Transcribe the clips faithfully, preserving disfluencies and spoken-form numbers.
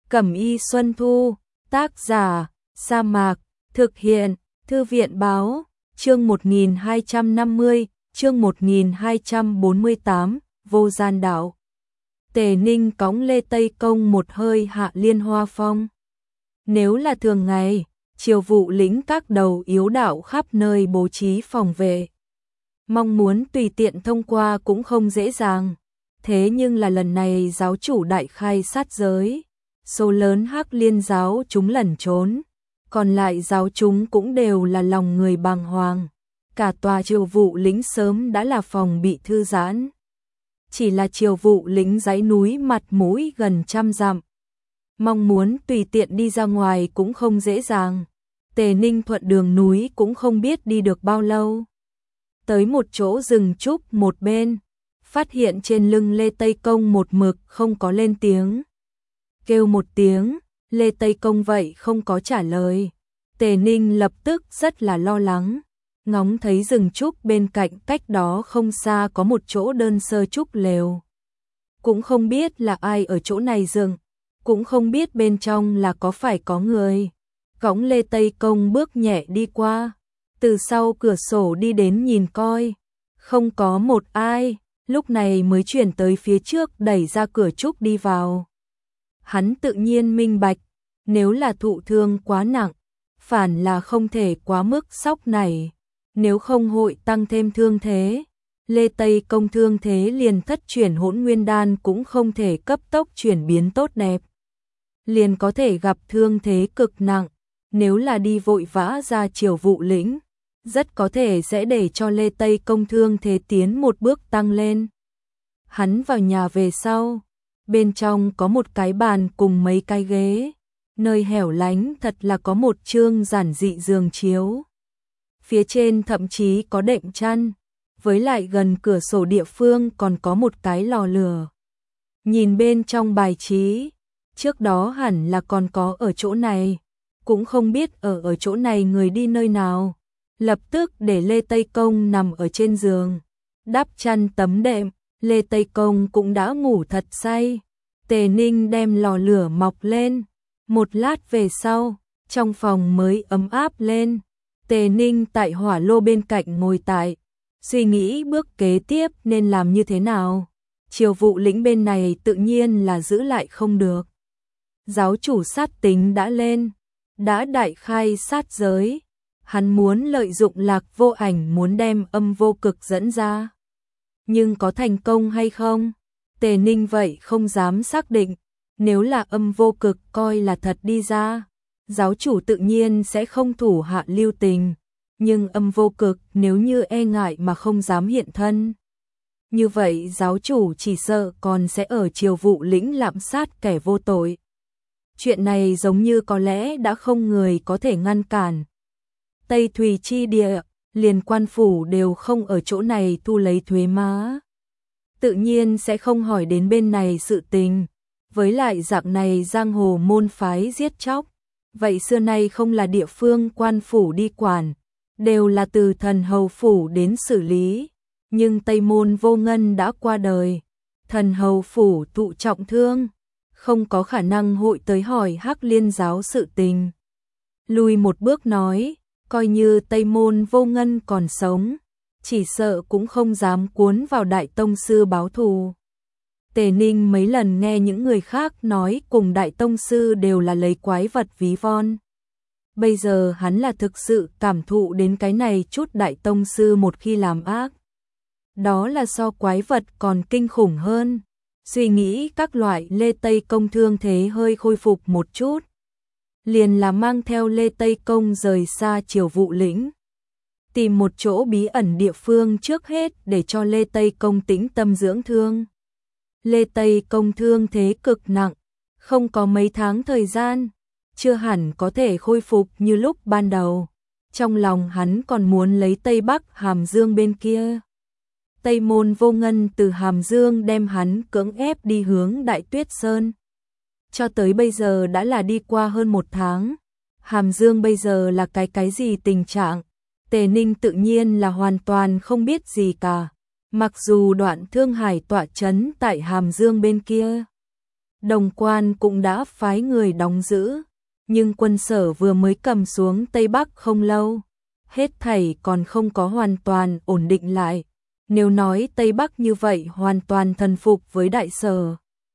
Cẩm y Xuân Thu, tác giả, Sa Mạc, thực hiện, Thư viện báo, chương một nghìn hai trăm năm mươi, chương một nghìn hai trăm bốn mươi tám, vô gian đạo. Tề Ninh cõng Lê Tây Công một hơi hạ Liên Hoa Phong. Nếu là thường ngày, Triều Vụ lĩnh các đầu yếu đạo khắp nơi bố trí phòng vệ. Mong muốn tùy tiện thông qua cũng không dễ dàng. Thế nhưng là lần này giáo chủ đại khai sát giới. Số lớn Hắc Liên giáo chúng lẩn trốn. Còn lại giáo chúng cũng đều là lòng người bàng hoàng. Cả tòa Triều Vụ lĩnh sớm đã là phòng bị thư giãn. Chỉ là Triều Vụ lĩnh dãy núi mặt mũi gần trăm dặm. Mong muốn tùy tiện đi ra ngoài cũng không dễ dàng. Tề Ninh thuận đường núi cũng không biết đi được bao lâu. Tới một chỗ rừng trúc một bên, phát hiện trên lưng Lê Tây Công một mực không có lên tiếng. Kêu một tiếng, Lê Tây Công vậy không có trả lời. Tề Ninh lập tức rất là lo lắng, ngóng thấy rừng trúc bên cạnh cách đó không xa có một chỗ đơn sơ trúc lều. Cũng không biết là ai ở chỗ này dựng, cũng không biết bên trong là có phải có người. Cõng Lê Tây Công bước nhẹ đi qua, từ sau cửa sổ đi đến nhìn coi, không có một ai, lúc này mới chuyển tới phía trước đẩy ra cửa trúc đi vào. Hắn tự nhiên minh bạch, nếu là thụ thương quá nặng, phản là không thể quá mức sốc này, nếu không hội tăng thêm thương thế. Lê Tây Công thương thế liền thất chuyển hỗn nguyên đan cũng không thể cấp tốc chuyển biến tốt đẹp. Liền có thể gặp thương thế cực nặng, nếu là đi vội vã ra Triều Vụ lĩnh, rất có thể sẽ để cho Lê Tây Công thương thế tiến một bước tăng lên. Hắn vào nhà về sau, bên trong có một cái bàn cùng mấy cái ghế, nơi hẻo lánh thật là có một chương giản dị giường chiếu. Phía trên thậm chí có đệm chăn, với lại gần cửa sổ địa phương còn có một cái lò lửa. Nhìn bên trong bài trí, trước đó hẳn là còn có ở chỗ này, cũng không biết ở ở chỗ này người đi nơi nào. Lập tức để Lê Tây Công nằm ở trên giường, đắp chăn tấm đệm, Lê Tây Công cũng đã ngủ thật say. Tề Ninh đem lò lửa mọc lên, một lát về sau, trong phòng mới ấm áp lên. Tề Ninh tại hỏa lô bên cạnh ngồi tại, suy nghĩ bước kế tiếp nên làm như thế nào. Triều Vụ lĩnh bên này tự nhiên là giữ lại không được. Giáo chủ sát tính đã lên, đã đại khai sát giới. Hắn muốn lợi dụng Lạc Vô Ảnh muốn đem âm vô cực dẫn ra. Nhưng có thành công hay không? Tề Ninh vậy không dám xác định. Nếu là âm vô cực coi là thật đi ra, giáo chủ tự nhiên sẽ không thủ hạ lưu tình. Nhưng âm vô cực nếu như e ngại mà không dám hiện thân, như vậy giáo chủ chỉ sợ còn sẽ ở Triều Vụ lĩnh lạm sát kẻ vô tội. Chuyện này giống như có lẽ đã không người có thể ngăn cản. Tây Thùy chi địa, liền quan phủ đều không ở chỗ này thu lấy thuế má. Tự nhiên sẽ không hỏi đến bên này sự tình. Với lại dạng này giang hồ môn phái giết chóc, vậy xưa nay không là địa phương quan phủ đi quản, đều là từ thần hầu phủ đến xử lý. Nhưng Tây Môn Vô Ngân đã qua đời, thần hầu phủ thụ trọng thương, không có khả năng hội tới hỏi Hắc Liên giáo sự tình. Lùi một bước nói, coi như Tây Môn Vô Ngân còn sống, chỉ sợ cũng không dám cuốn vào Đại Tông Sư báo thù. Tề Ninh mấy lần nghe những người khác nói cùng Đại Tông Sư đều là lấy quái vật ví von. Bây giờ hắn là thực sự cảm thụ đến cái này chút Đại Tông Sư một khi làm ác. Đó là so quái vật còn kinh khủng hơn. Suy nghĩ các loại Lê Tây Công thương thế hơi khôi phục một chút. Liền là mang theo Lê Tây Công rời xa Triều Vụ lĩnh. Tìm một chỗ bí ẩn địa phương trước hết để cho Lê Tây Công tĩnh tâm dưỡng thương. Lê Tây Công thương thế cực nặng, không có mấy tháng thời gian, chưa hẳn có thể khôi phục như lúc ban đầu. Trong lòng hắn còn muốn lấy Tây Bắc Hàm Dương bên kia. Tây Môn Vô Ngân từ Hàm Dương đem hắn cưỡng ép đi hướng Đại Tuyết Sơn. Cho tới bây giờ đã là đi qua hơn một tháng. Hàm Dương bây giờ là cái cái gì tình trạng? Tề Ninh tự nhiên là hoàn toàn không biết gì cả. Mặc dù Đoạn Thương Hải tọa trấn tại Hàm Dương bên kia, Đồng quan cũng đã phái người đóng giữ, nhưng quân Sở vừa mới cầm xuống Tây Bắc không lâu, hết thảy còn không có hoàn toàn ổn định lại. Nếu nói Tây Bắc như vậy hoàn toàn thần phục với Đại Sở,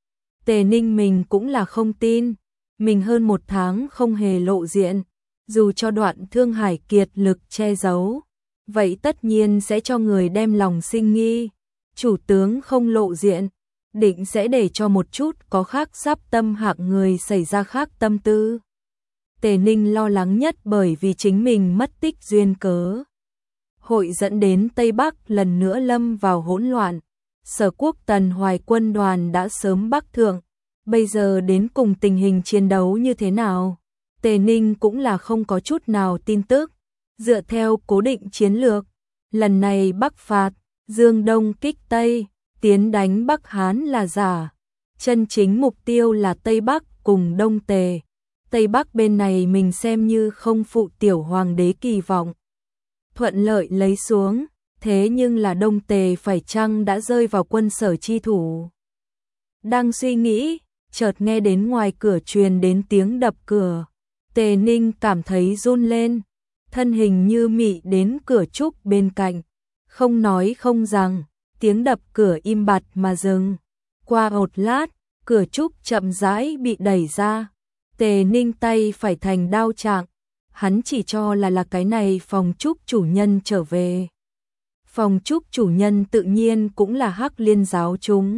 Tề Ninh mình cũng là không tin. Mình hơn một tháng không hề lộ diện, dù cho Đoạn Thương Hải kiệt lực che giấu, vậy tất nhiên sẽ cho người đem lòng sinh nghi. Chủ tướng không lộ diện, định sẽ để cho một chút có khác sắp tâm hạng người xảy ra khác tâm tư. Tề Ninh lo lắng nhất bởi vì chính mình mất tích duyên cớ, hội dẫn đến Tây Bắc lần nữa lâm vào hỗn loạn. Sở Quốc Tần Hoài quân đoàn đã sớm bắc thượng, bây giờ đến cùng tình hình chiến đấu như thế nào, Tề Ninh cũng là không có chút nào tin tức. Dựa theo cố định chiến lược, lần này Bắc phạt, Dương Đông kích Tây, tiến đánh Bắc Hán là giả. Chân chính mục tiêu là Tây Bắc cùng Đông Tề. Tây Bắc bên này mình xem như không phụ tiểu hoàng đế kỳ vọng, thuận lợi lấy xuống, thế nhưng là Đông Tề phải chăng đã rơi vào quân Sở chi thủ. Đang suy nghĩ, chợt nghe đến ngoài cửa truyền đến tiếng đập cửa. Tề Ninh cảm thấy run lên, thân hình như mị đến cửa trúc bên cạnh, không nói không rằng, tiếng đập cửa im bặt mà dừng. Qua một lát, cửa trúc chậm rãi bị đẩy ra. Tề Ninh tay phải thành đao trạng, hắn chỉ cho là là cái này phòng trúc chủ nhân trở về. Phòng trúc chủ nhân tự nhiên cũng là Hắc Liên giáo chúng.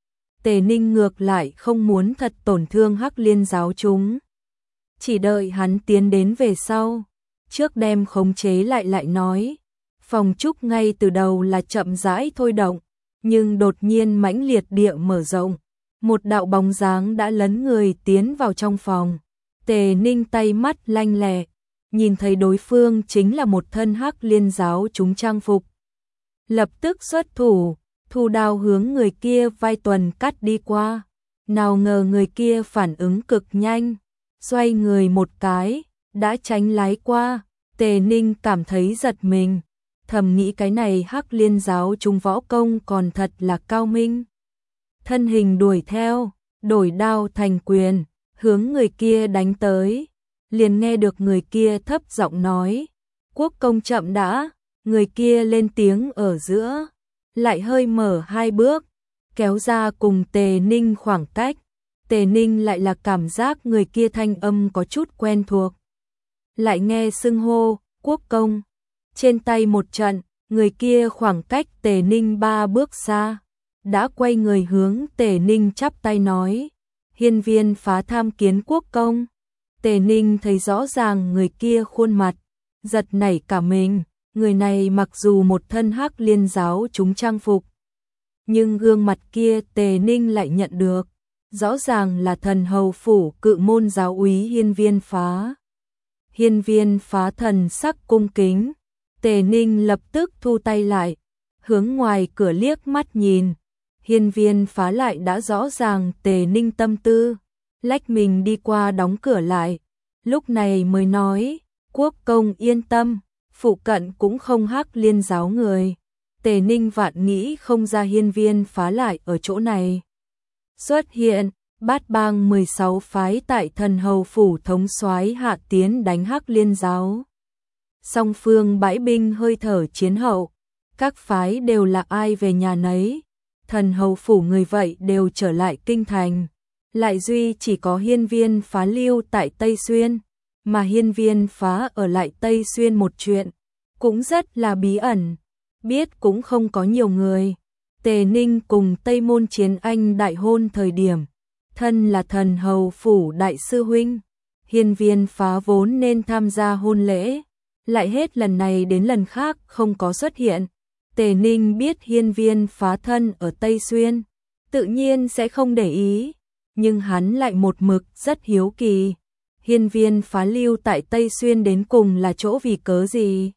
Tề Ninh ngược lại không muốn thật tổn thương Hắc Liên giáo chúng, chỉ đợi hắn tiến đến về sau, trước đem khống chế lại lại nói. Phòng trúc ngay từ đầu là chậm rãi thôi động, nhưng đột nhiên mãnh liệt địa mở rộng, một đạo bóng dáng đã lấn người tiến vào trong phòng. Tề Ninh tay mắt lanh lẹ, nhìn thấy đối phương chính là một thân Hắc Liên giáo chúng trang phục, lập tức xuất thủ, thu đao hướng người kia vai tuần cắt đi qua. Nào ngờ người kia phản ứng cực nhanh, xoay người một cái, đã tránh lái qua. Tề Ninh cảm thấy giật mình, thầm nghĩ cái này Hắc Liên giáo chúng võ công còn thật là cao minh. Thân hình đuổi theo, đổi đao thành quyền, hướng người kia đánh tới. Liền nghe được người kia thấp giọng nói, quốc công chậm đã. Người kia lên tiếng ở giữa, lại hơi mở hai bước, kéo ra cùng Tề Ninh khoảng cách. Tề Ninh lại là cảm giác người kia thanh âm có chút quen thuộc. Lại nghe xưng hô, quốc công. Trên tay một trận, người kia khoảng cách Tề Ninh ba bước xa, đã quay người hướng Tề Ninh chắp tay nói, hiên viên phá tham kiến quốc công. Tề Ninh thấy rõ ràng người kia khuôn mặt, giật nảy cả mình. Người này mặc dù một thân Hắc Liên giáo chúng trang phục, nhưng gương mặt kia Tề Ninh lại nhận được, rõ ràng là thần hầu phủ cự môn giáo úy hiên viên phá. Hiên viên phá thần sắc cung kính, Tề Ninh lập tức thu tay lại, hướng ngoài cửa liếc mắt nhìn. Hiên viên phá lại đã rõ ràng Tề Ninh tâm tư, lách mình đi qua đóng cửa lại, lúc này mới nói, quốc công yên tâm, phụ cận cũng không Hắc Liên giáo người. Tề Ninh vạn nghĩ không ra hiên viên phá lại ở chỗ này xuất hiện. Bát bang mười sáu phái tại thần hầu phủ thống soái hạ tiến đánh Hắc Liên giáo. Song phương bãi binh hơi thở chiến hậu, các phái đều là ai về nhà nấy. Thần hầu phủ người vậy đều trở lại kinh thành, lại duy chỉ có hiên viên phá lưu tại Tây Xuyên. Mà hiên viên phá ở lại Tây Xuyên một chuyện, cũng rất là bí ẩn, biết cũng không có nhiều người. Tề Ninh cùng Tây Môn Chiến Anh đại hôn thời điểm, thân là thần hầu phủ đại sư huynh, hiên viên phá vốn nên tham gia hôn lễ, lại hết lần này đến lần khác không có xuất hiện. Tề Ninh biết hiên viên phá thân ở Tây Xuyên, tự nhiên sẽ không để ý, nhưng hắn lại một mực rất hiếu kỳ. Hiên viên phá lưu tại Tây Xuyên đến cùng là chỗ vì cớ gì?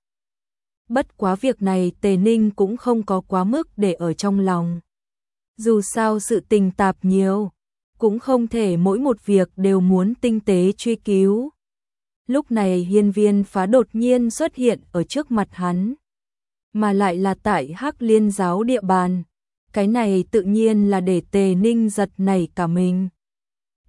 Bất quá việc này Tề Ninh cũng không có quá mức để ở trong lòng. Dù sao sự tình tạp nhiều, cũng không thể mỗi một việc đều muốn tinh tế truy cứu. Lúc này hiên viên phá đột nhiên xuất hiện ở trước mặt hắn, mà lại là tại Hắc Liên giáo địa bàn. Cái này tự nhiên là để Tề Ninh giật nảy cả mình.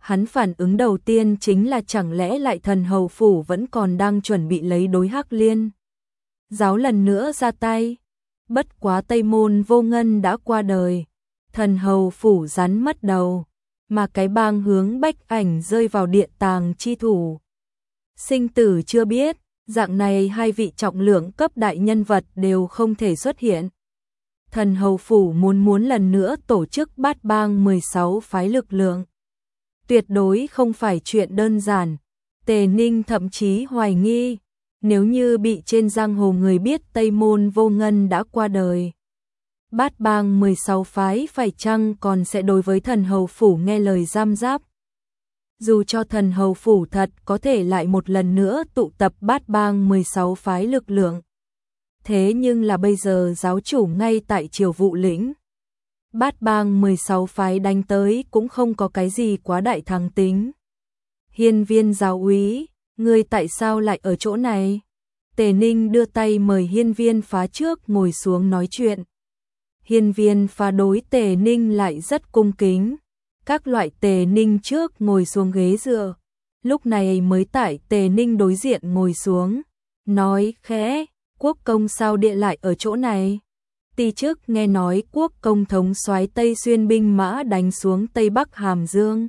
Hắn phản ứng đầu tiên chính là chẳng lẽ lại Thần Hầu Phủ vẫn còn đang chuẩn bị lấy đối Hắc Liên giáo lần nữa ra tay. Bất quá Tây Môn Vô Ngân đã qua đời, Thần Hầu Phủ rắn mất đầu, mà cái bang hướng Bách Ảnh rơi vào điện tàng chi thủ. Sinh tử chưa biết, dạng này hai vị trọng lượng cấp đại nhân vật đều không thể xuất hiện. Thần Hầu Phủ muốn muốn lần nữa tổ chức bát bang mười sáu phái lực lượng. Tuyệt đối không phải chuyện đơn giản. Tề Ninh thậm chí hoài nghi, nếu như bị trên giang hồ người biết Tây Môn Vô Ngân đã qua đời, bát bang mười sáu phái phải chăng còn sẽ đối với Thần Hầu Phủ nghe lời giam giáp. Dù cho Thần Hầu Phủ thật có thể lại một lần nữa tụ tập bát bang mười sáu phái lực lượng. Thế nhưng là bây giờ giáo chủ ngay tại Triều Vụ Lĩnh. Bát bang mười sáu phái đánh tới cũng không có cái gì quá đại thắng tính. Hiên Viên giáo úy, ngươi tại sao lại ở chỗ này? Tề Ninh đưa tay mời Hiên Viên Phá trước ngồi xuống nói chuyện. Hiên Viên Phá đối Tề Ninh lại rất cung kính. Các loại Tề Ninh trước ngồi xuống ghế dựa, lúc này mới tại Tề Ninh đối diện ngồi xuống, nói khẽ, Quốc công sao địa lại ở chỗ này? Ti trước nghe nói Quốc công thống soái Tây Xuyên binh mã đánh xuống Tây Bắc Hàm Dương.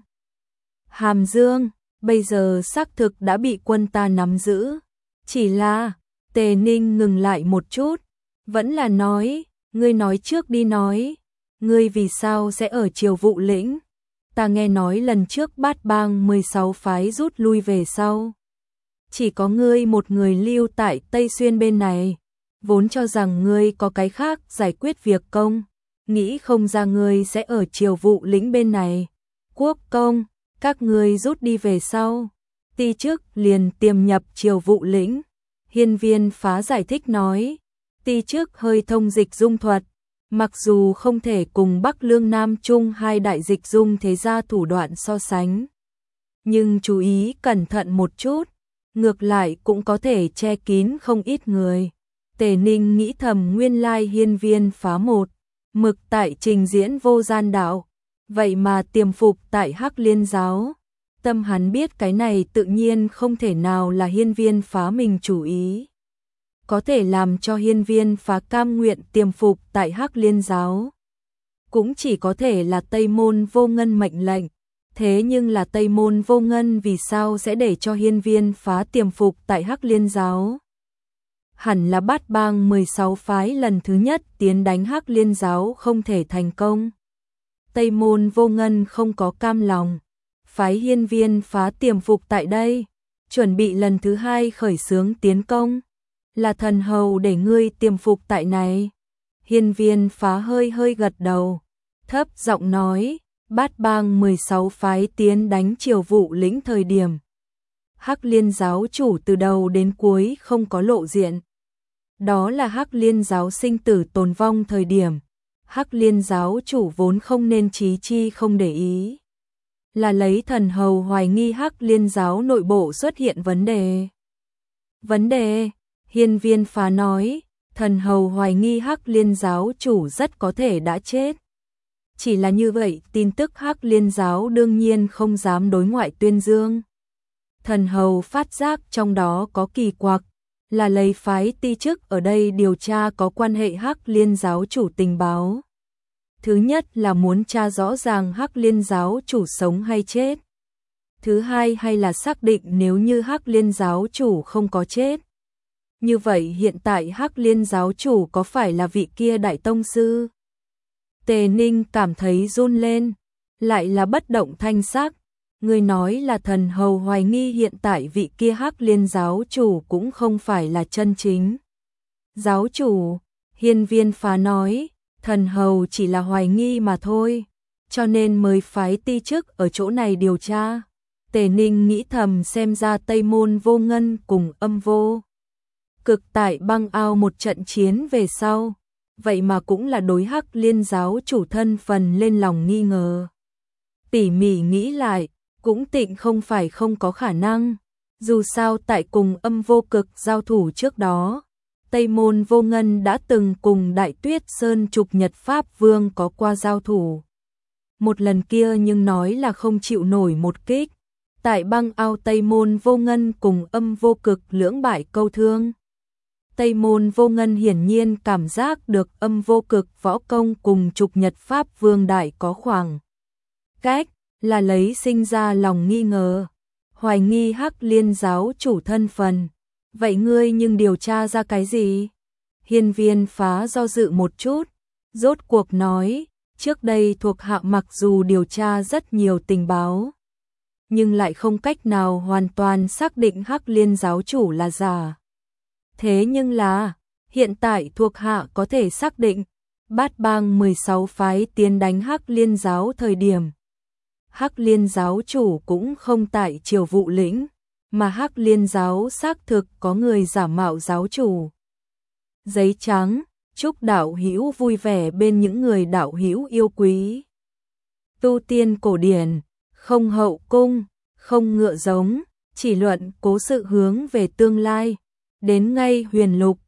Hàm Dương, bây giờ xác thực đã bị quân ta nắm giữ. Chỉ là, Tề Ninh ngừng lại một chút, vẫn là nói, ngươi nói trước đi nói, ngươi vì sao sẽ ở Triều Vụ Lĩnh? Ta nghe nói lần trước bát bang mười sáu phái rút lui về sau. Chỉ có ngươi một người lưu tại Tây Xuyên bên này, vốn cho rằng ngươi có cái khác giải quyết việc công, nghĩ không ra ngươi sẽ ở Triều Vụ Lĩnh bên này. Quốc công, các ngươi rút đi về sau, ti trước liền tiềm nhập Triều Vụ Lĩnh. Hiên Viên Phá giải thích nói, ti trước hơi thông dịch dung thuật, mặc dù không thể cùng Bắc Lương Nam Trung hai đại dịch dung thế gia thủ đoạn so sánh, nhưng chú ý cẩn thận một chút, ngược lại cũng có thể che kín không ít người. Tề Ninh nghĩ thầm nguyên lai Hiên Viên Phá một mực tại trình diễn vô gian đạo, vậy mà tiềm phục tại Hắc Liên giáo. Tâm hắn biết cái này tự nhiên không thể nào là Hiên Viên Phá mình chủ ý. Có thể làm cho Hiên Viên Phá cam nguyện tiềm phục tại Hắc Liên giáo, cũng chỉ có thể là Tây Môn Vô Ngân mệnh lệnh. Thế nhưng là Tây Môn Vô Ngân vì sao sẽ để cho Hiên Viên Phá tiềm phục tại Hắc Liên giáo? Hẳn là bát bang mười sáu phái lần thứ nhất tiến đánh Hắc Liên giáo không thể thành công. Tây Môn Vô Ngân không có cam lòng, phái Hiên Viên Phá tiềm phục tại đây, chuẩn bị lần thứ hai khởi xướng tiến công. Là thần hầu để ngươi tiềm phục tại này. Hiên Viên Phá hơi hơi gật đầu, thấp giọng nói, bát bang mười sáu phái tiến đánh Triều Vụ Lĩnh thời điểm, Hắc Liên giáo chủ từ đầu đến cuối không có lộ diện. Đó là Hắc Liên giáo sinh tử tồn vong thời điểm, Hắc Liên giáo chủ vốn không nên trí chi không để ý. Là lấy thần hầu hoài nghi Hắc Liên giáo nội bộ xuất hiện vấn đề. Vấn đề, Hiên Viên Phá nói, thần hầu hoài nghi Hắc Liên giáo chủ rất có thể đã chết. Chỉ là như vậy, tin tức Hắc Liên giáo đương nhiên không dám đối ngoại tuyên dương. Thần hầu phát giác trong đó có kỳ quặc, là lấy phái ti chức ở đây điều tra có quan hệ Hắc Liên giáo chủ tình báo. Thứ nhất là muốn tra rõ ràng Hắc Liên giáo chủ sống hay chết. Thứ hai hay là xác định nếu như Hắc Liên giáo chủ không có chết, như vậy hiện tại Hắc Liên giáo chủ có phải là vị kia đại tông sư? Tề Ninh cảm thấy run lên, lại là bất động thanh sắc. Người nói là thần hầu hoài nghi hiện tại vị kia Hắc Liên giáo chủ cũng không phải là chân chính giáo chủ. Hiên Viên Phá nói, thần hầu chỉ là hoài nghi mà thôi, cho nên mới phái ti chức ở chỗ này điều tra. Tề Ninh nghĩ thầm xem ra Tây Môn Vô Ngân cùng Âm Vô Cực tại băng ao một trận chiến về sau, vậy mà cũng là đối Hắc Liên giáo chủ thân phần lên lòng nghi ngờ. Tỉ mỉ nghĩ lại, cũng tịnh không phải không có khả năng. Dù sao tại cùng Âm Vô Cực giao thủ trước đó, Tây Môn Vô Ngân đã từng cùng Đại Tuyết Sơn Trục Nhật Pháp Vương có qua giao thủ. một lần kia nhưng nói là không chịu nổi một kích. Tại băng ao Tây Môn Vô Ngân cùng Âm Vô Cực lưỡng bại câu thương. Tây Môn Vô Ngân hiển nhiên cảm giác được Âm Vô Cực võ công cùng Trục Nhật Pháp Vương Đại có khoảng cách, là lấy sinh ra lòng nghi ngờ, hoài nghi Hắc Liên giáo chủ thân phần. Vậy ngươi nhưng điều tra ra cái gì? Hiên Viên Phá do dự một chút, rốt cuộc nói, trước đây thuộc hạ mặc dù điều tra rất nhiều tình báo, nhưng lại không cách nào hoàn toàn xác định Hắc Liên giáo chủ là giả. Thế nhưng là, hiện tại thuộc hạ có thể xác định, Bát Bang mười sáu phái tiến đánh Hắc Liên giáo thời điểm, Hắc Liên giáo chủ cũng không tại Triều Vụ lĩnh, mà Hắc Liên giáo xác thực có người giả mạo giáo chủ. Giấy trắng, chúc đạo hữu vui vẻ bên những người đạo hữu yêu quý. Tu tiên cổ điển, không hậu cung, không ngựa giống, chỉ luận cố sự hướng về tương lai. Đến ngay huyền lục,